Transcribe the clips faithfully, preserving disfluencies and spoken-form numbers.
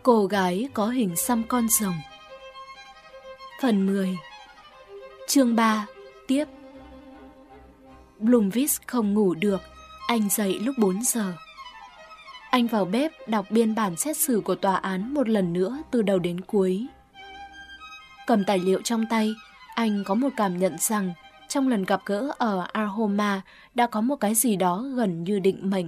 Cô gái có hình xăm con rồng. Phần mười. Chương ba. Tiếp. Blomqvist không ngủ được. Anh dậy lúc bốn giờ. Anh vào bếp đọc biên bản xét xử của tòa án một lần nữa từ đầu đến cuối. Cầm tài liệu trong tay, anh có một cảm nhận rằng trong lần gặp gỡ ở Arhoma đã có một cái gì đó gần như định mệnh.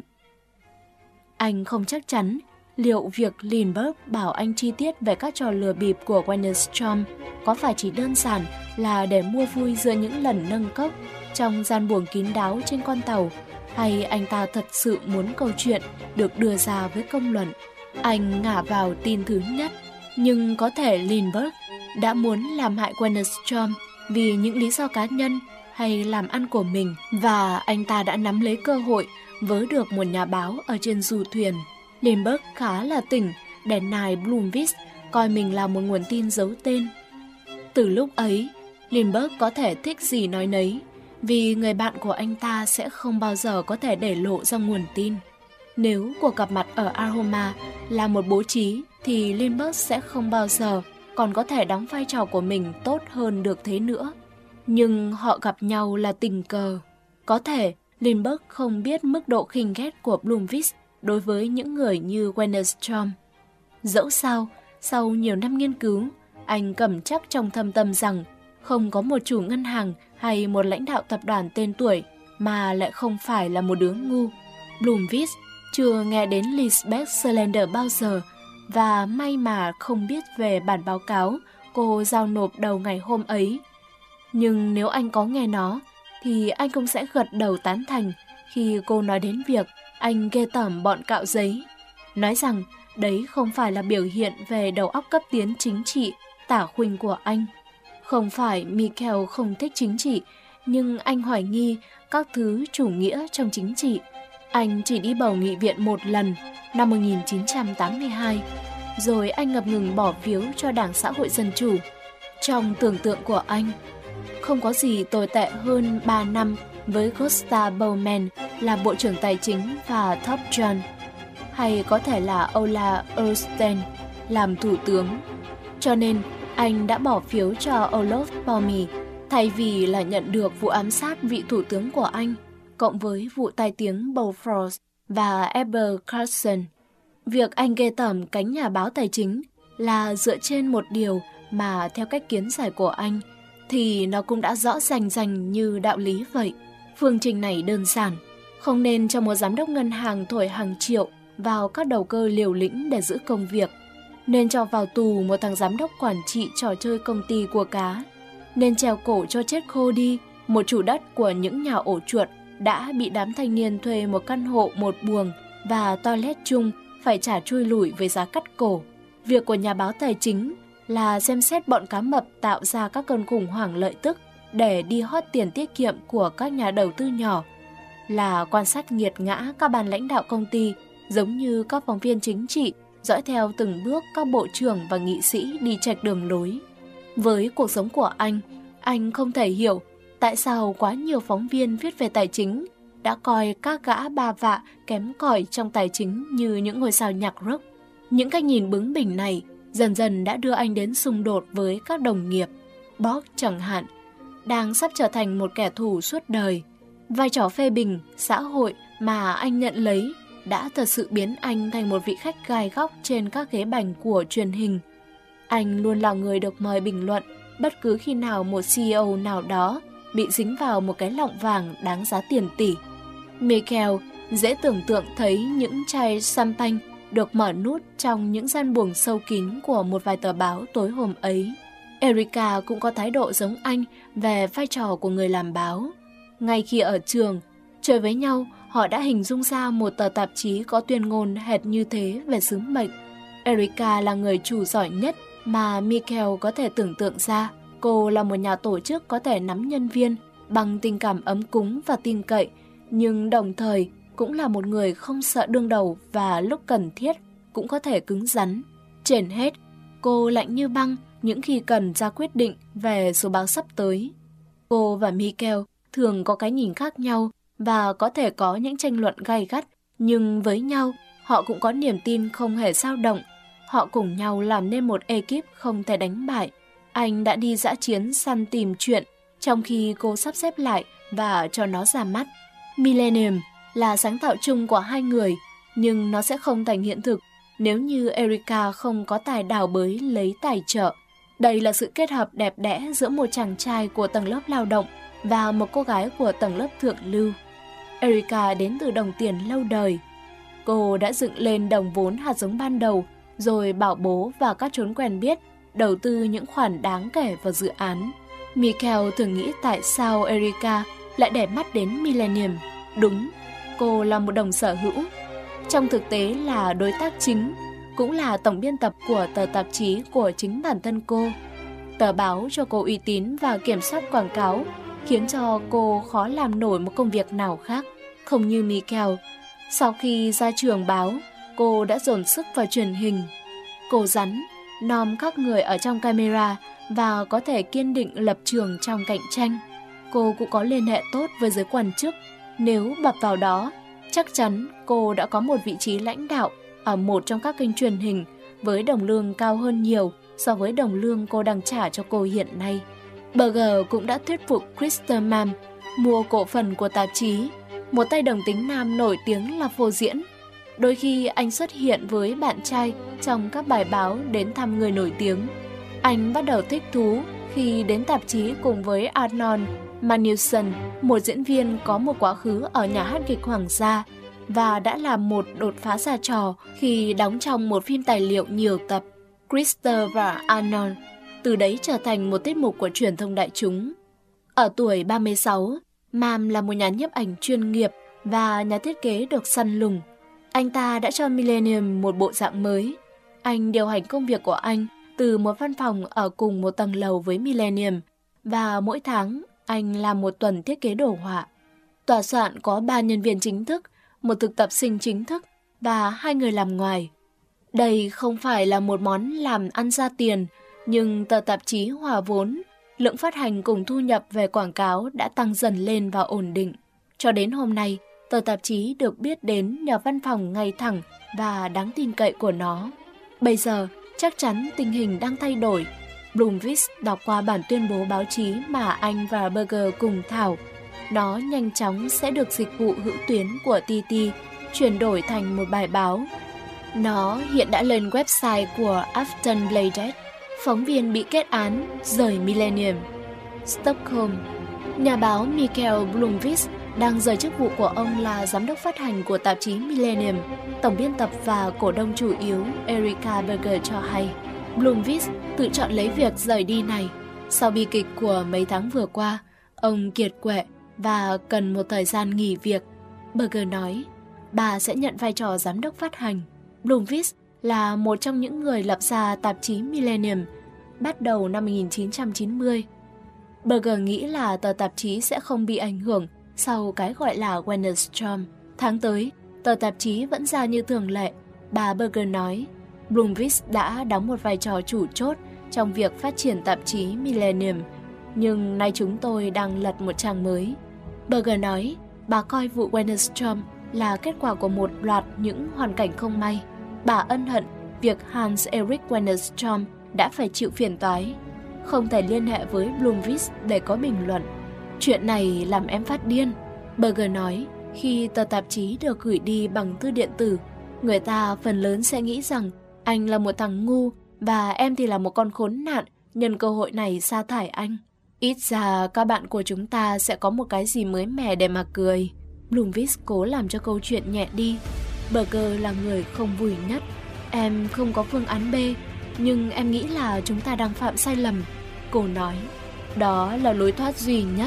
Anh không chắc chắn liệu việc Lindbergh bảo anh chi tiết về các trò lừa bịp của Wennerstrom có phải chỉ đơn giản là để mua vui giữa những lần nâng cốc trong gian buồng kín đáo trên con tàu, hay anh ta thật sự muốn câu chuyện được đưa ra với công luận. Anh ngả vào tin thứ nhất, nhưng có thể Lindbergh đã muốn làm hại Wennerstrom vì những lý do cá nhân hay làm ăn của mình, và anh ta đã nắm lấy cơ hội vớ được một nhà báo ở trên du thuyền. Lindbergh khá là tỉnh để nài Blomqvist coi mình là một nguồn tin giấu tên. Từ lúc ấy, Lindbergh có thể thích gì nói nấy, vì người bạn của anh ta sẽ không bao giờ có thể để lộ ra nguồn tin. Nếu cuộc gặp mặt ở Arhoma là một bố trí, thì Lindbergh sẽ không bao giờ còn có thể đóng vai trò của mình tốt hơn được thế nữa. Nhưng họ gặp nhau là tình cờ. Có thể Lindbergh không biết mức độ khinh ghét của Blomqvist đối với những người như Wennerstrom. Dẫu sao, sau nhiều năm nghiên cứu, anh cầm chắc trong thâm tâm rằng không có một chủ ngân hàng hay một lãnh đạo tập đoàn tên tuổi mà lại không phải là một đứa ngu. Blomqvist chưa nghe đến Lisbeth Salander bao giờ, và may mà không biết về bản báo cáo cô giao nộp đầu ngày hôm ấy. Nhưng nếu anh có nghe nó, thì anh cũng sẽ gật đầu tán thành khi cô nói đến việc anh ghê tởm bọn cạo giấy. Nói rằng đấy không phải là biểu hiện về đầu óc cấp tiến chính trị tả khuynh của anh. Không phải Michael không thích chính trị, nhưng anh hoài nghi các thứ chủ nghĩa trong chính trị. Anh chỉ đi bầu nghị viện một lần, năm một nghìn chín trăm tám mươi hai, rồi anh ngập ngừng bỏ phiếu cho Đảng Xã hội Dân Chủ. Trong tưởng tượng của anh, không có gì tồi tệ hơn ba năm với Gustav Baumann là Bộ trưởng Tài chính và Thorp John, hay có thể là Ola Ullsten làm Thủ tướng. Cho nên, anh đã bỏ phiếu cho Olof Palme thay vì là nhận được vụ ám sát vị thủ tướng của anh, cộng với vụ tai tiếng Bofors và Eber Carlson. Việc anh ghê tởm cánh nhà báo tài chính là dựa trên một điều mà theo cách kiến giải của anh thì nó cũng đã rõ rành rành như đạo lý vậy. Phương trình này đơn giản, không nên cho một giám đốc ngân hàng thổi hàng triệu vào các đầu cơ liều lĩnh để giữ công việc. Nên cho vào tù một thằng giám đốc quản trị trò chơi công ty cua cá. Nên treo cổ cho chết khô đi một chủ đất của những nhà ổ chuột đã bị đám thanh niên thuê một căn hộ một buồng và toilet chung phải trả chui lủi với giá cắt cổ. Việc của nhà báo tài chính là xem xét bọn cá mập tạo ra các cơn khủng hoảng lợi tức để đi hót tiền tiết kiệm của các nhà đầu tư nhỏ, là quan sát nghiệt ngã các ban lãnh đạo công ty giống như các phóng viên chính trị dõi theo từng bước các bộ trưởng và nghị sĩ đi chệch đường lối. Với cuộc sống của anh, anh không thể hiểu tại sao quá nhiều phóng viên viết về tài chính đã coi các gã ba vạ kém cỏi trong tài chính như những ngôi sao nhạc rock. Những cách nhìn bướng bỉnh này dần dần đã đưa anh đến xung đột với các đồng nghiệp. Bob chẳng hạn, đang sắp trở thành một kẻ thù suốt đời. Vai trò phê bình xã hội mà anh nhận lấy đã thật sự biến anh thành một vị khách gai góc trên các ghế bành của truyền hình. Anh luôn là người được mời bình luận bất cứ khi nào một xê e ô nào đó bị dính vào một cái lọng vàng đáng giá tiền tỷ. Michael dễ tưởng tượng thấy những chai champagne được mở nút trong những gian buồng sâu kín của một vài tờ báo tối hôm ấy. Erica cũng có thái độ giống anh về vai trò của người làm báo. Ngay khi ở trường, chơi với nhau, họ đã hình dung ra một tờ tạp chí có tuyên ngôn hệt như thế về sứ mệnh. Erica là người chủ giỏi nhất mà Michael có thể tưởng tượng ra. Cô là một nhà tổ chức có thể nắm nhân viên bằng tình cảm ấm cúng và tin cậy, nhưng đồng thời cũng là một người không sợ đương đầu và lúc cần thiết cũng có thể cứng rắn. Trên hết, cô lạnh như băng những khi cần ra quyết định về số báo sắp tới. Cô và Michael thường có cái nhìn khác nhau và có thể có những tranh luận gay gắt, nhưng với nhau họ cũng có niềm tin không hề dao động. Họ cùng nhau làm nên một ekip không thể đánh bại. Anh đã đi dã chiến săn tìm chuyện, trong khi cô sắp xếp lại và cho nó ra mắt. Millennium là sáng tạo chung của hai người, nhưng nó sẽ không thành hiện thực nếu như Erika không có tài đào bới lấy tài trợ. Đây là sự kết hợp đẹp đẽ giữa một chàng trai của tầng lớp lao động và một cô gái của tầng lớp thượng lưu. Erika đến từ đồng tiền lâu đời. Cô đã dựng lên đồng vốn hạt giống ban đầu, rồi bảo bố và các chốn quen biết đầu tư những khoản đáng kể vào dự án. Michael thường nghĩ tại sao Erika lại để mắt đến Millennium. Đúng, cô là một đồng sở hữu. Trong thực tế là đối tác chính, cũng là tổng biên tập của tờ tạp chí của chính bản thân cô. Tờ báo cho cô uy tín và kiểm soát quảng cáo, khiến cho cô khó làm nổi một công việc nào khác. Không như Michael, sau khi ra trường báo, cô đã dồn sức vào truyền hình. Cô rắn, nom các người ở trong camera và có thể kiên định lập trường trong cạnh tranh. Cô cũng có liên hệ tốt với giới quan chức. Nếu bập vào đó, chắc chắn cô đã có một vị trí lãnh đạo ở một trong các kênh truyền hình với đồng lương cao hơn nhiều so với đồng lương cô đang trả cho cô hiện nay. Berger cũng đã thuyết phục Christer Mann mua cổ phần của tạp chí, một tay đồng tính nam nổi tiếng là phô diễn. Đôi khi anh xuất hiện với bạn trai trong các bài báo đến thăm người nổi tiếng. Anh bắt đầu thích thú khi đến tạp chí cùng với Arnold Magnusson, một diễn viên có một quá khứ ở nhà hát kịch Hoàng gia và đã làm một đột phá ra trò khi đóng trong một phim tài liệu nhiều tập. Christer và Arnold từ đấy trở thành một tiết mục của truyền thông đại chúng. Ở tuổi ba mươi sáu, Mann là một nhà nhiếp ảnh chuyên nghiệp và nhà thiết kế được săn lùng. Anh ta đã cho Millennium một bộ dạng mới. Anh điều hành công việc của anh từ một văn phòng ở cùng một tầng lầu với Millennium, và mỗi tháng anh làm một tuần thiết kế đồ họa. Tòa soạn có ba nhân viên chính thức, một thực tập sinh chính thức và hai người làm ngoài. Đây không phải là một món làm ăn ra tiền, nhưng tờ tạp chí hòa vốn, lượng phát hành cùng thu nhập về quảng cáo đã tăng dần lên và ổn định. Cho đến hôm nay, tờ tạp chí được biết đến nhờ văn phòng ngay thẳng và đáng tin cậy của nó. Bây giờ, chắc chắn tình hình đang thay đổi. Blomqvist đọc qua bản tuyên bố báo chí mà anh và Berger cùng thảo. Nó nhanh chóng sẽ được dịch vụ hữu tuyến của tê tê chuyển đổi thành một bài báo. Nó hiện đã lên website của Aftonbladet. Phóng viên bị kết án rời Millennium. Stockholm. Nhà báo Michael Blomqvist đang rời chức vụ của ông là giám đốc phát hành của tạp chí Millennium. Tổng biên tập và cổ đông chủ yếu Erika Berger cho hay Blomqvist tự chọn lấy việc rời đi này. Sau bi kịch của mấy tháng vừa qua, ông kiệt quệ và cần một thời gian nghỉ việc. Berger nói, bà sẽ nhận vai trò giám đốc phát hành. Blomqvist là một trong những người lập ra tạp chí Millennium bắt đầu năm một nghìn chín trăm chín mươi. Berger nghĩ là tờ tạp chí sẽ không bị ảnh hưởng sau cái gọi là Wennerstorm. Tháng tới, tờ tạp chí vẫn ra như thường lệ. Bà Berger nói, Blomqvist đã đóng một vai trò chủ chốt trong việc phát triển tạp chí Millennium, nhưng nay chúng tôi đang lật một trang mới. Berger nói, bà coi vụ Wennerstorm là kết quả của một loạt những hoàn cảnh không may. Bà ân hận việc Hans-Erich Wennerstorm đã phải chịu phiền toái, không thể liên hệ với Blomqvist để có bình luận. Chuyện này làm em phát điên, Berger nói. Khi tờ tạp chí được gửi đi bằng thư điện tử, người ta phần lớn sẽ nghĩ rằng anh là một thằng ngu và em thì là một con khốn nạn nhân cơ hội này sa thải anh. Ít ra các bạn của chúng ta sẽ có một cái gì mới mẻ để mà cười. Blomqvist cố làm cho câu chuyện nhẹ đi. Berger là người không vui nhất. Em không có phương án B, nhưng em nghĩ là chúng ta đang phạm sai lầm. Cô nói, đó là lối thoát duy nhất.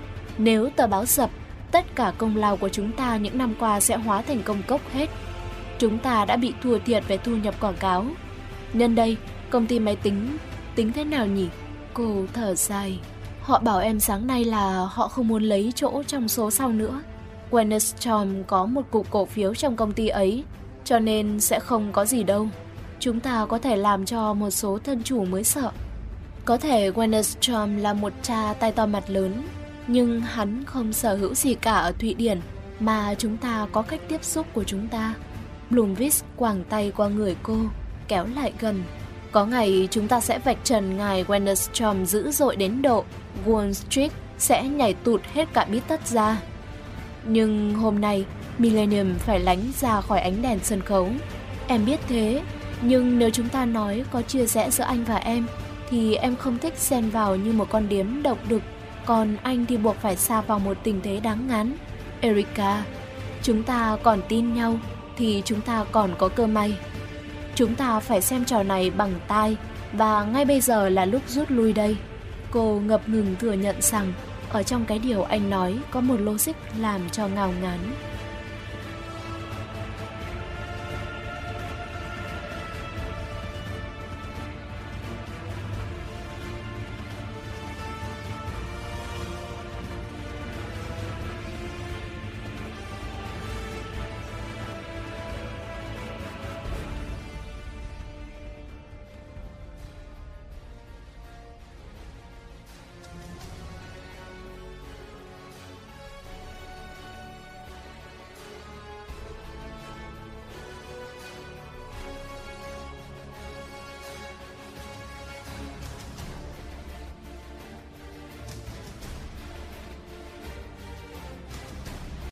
Nếu tờ báo sập, tất cả công lao của chúng ta những năm qua sẽ hóa thành công cốc hết. Chúng ta đã bị thua thiệt về thu nhập quảng cáo. Nhân đây, công ty máy tính tính thế nào nhỉ? Cô thở dài. Họ bảo em sáng nay là họ không muốn lấy chỗ trong số sau nữa. Wennerstorm có một cục cổ phiếu trong công ty ấy, cho nên sẽ không có gì đâu. Chúng ta có thể làm cho một số thân chủ mới sợ. Có thể Wennerstorm là một cha tay to mặt lớn, nhưng hắn không sở hữu gì cả ở Thụy Điển, mà chúng ta có cách tiếp xúc của chúng ta. Blomqvist quàng tay qua người cô. kéo lại gần. Có ngày chúng ta sẽ vạch trần ngài Wennerstrom dữ dội đến độ Wall Street sẽ nhảy tụt hết cả bít tất ra. Nhưng hôm nay, Millennium phải lánh ra khỏi ánh đèn sân khấu. Em biết thế, nhưng nếu chúng ta nói có chia rẽ giữa anh và em, thì em không thích xen vào như một con điếm độc đực, còn anh thì buộc phải sa vào một tình thế đáng ngán. Erica, chúng ta còn tin nhau, thì chúng ta còn có cơ may. Chúng ta phải xem trò này bằng tai, và ngay bây giờ là lúc rút lui đây. Cô ngập ngừng thừa nhận rằng, ở trong cái điều anh nói có một logic làm cho ngao ngán.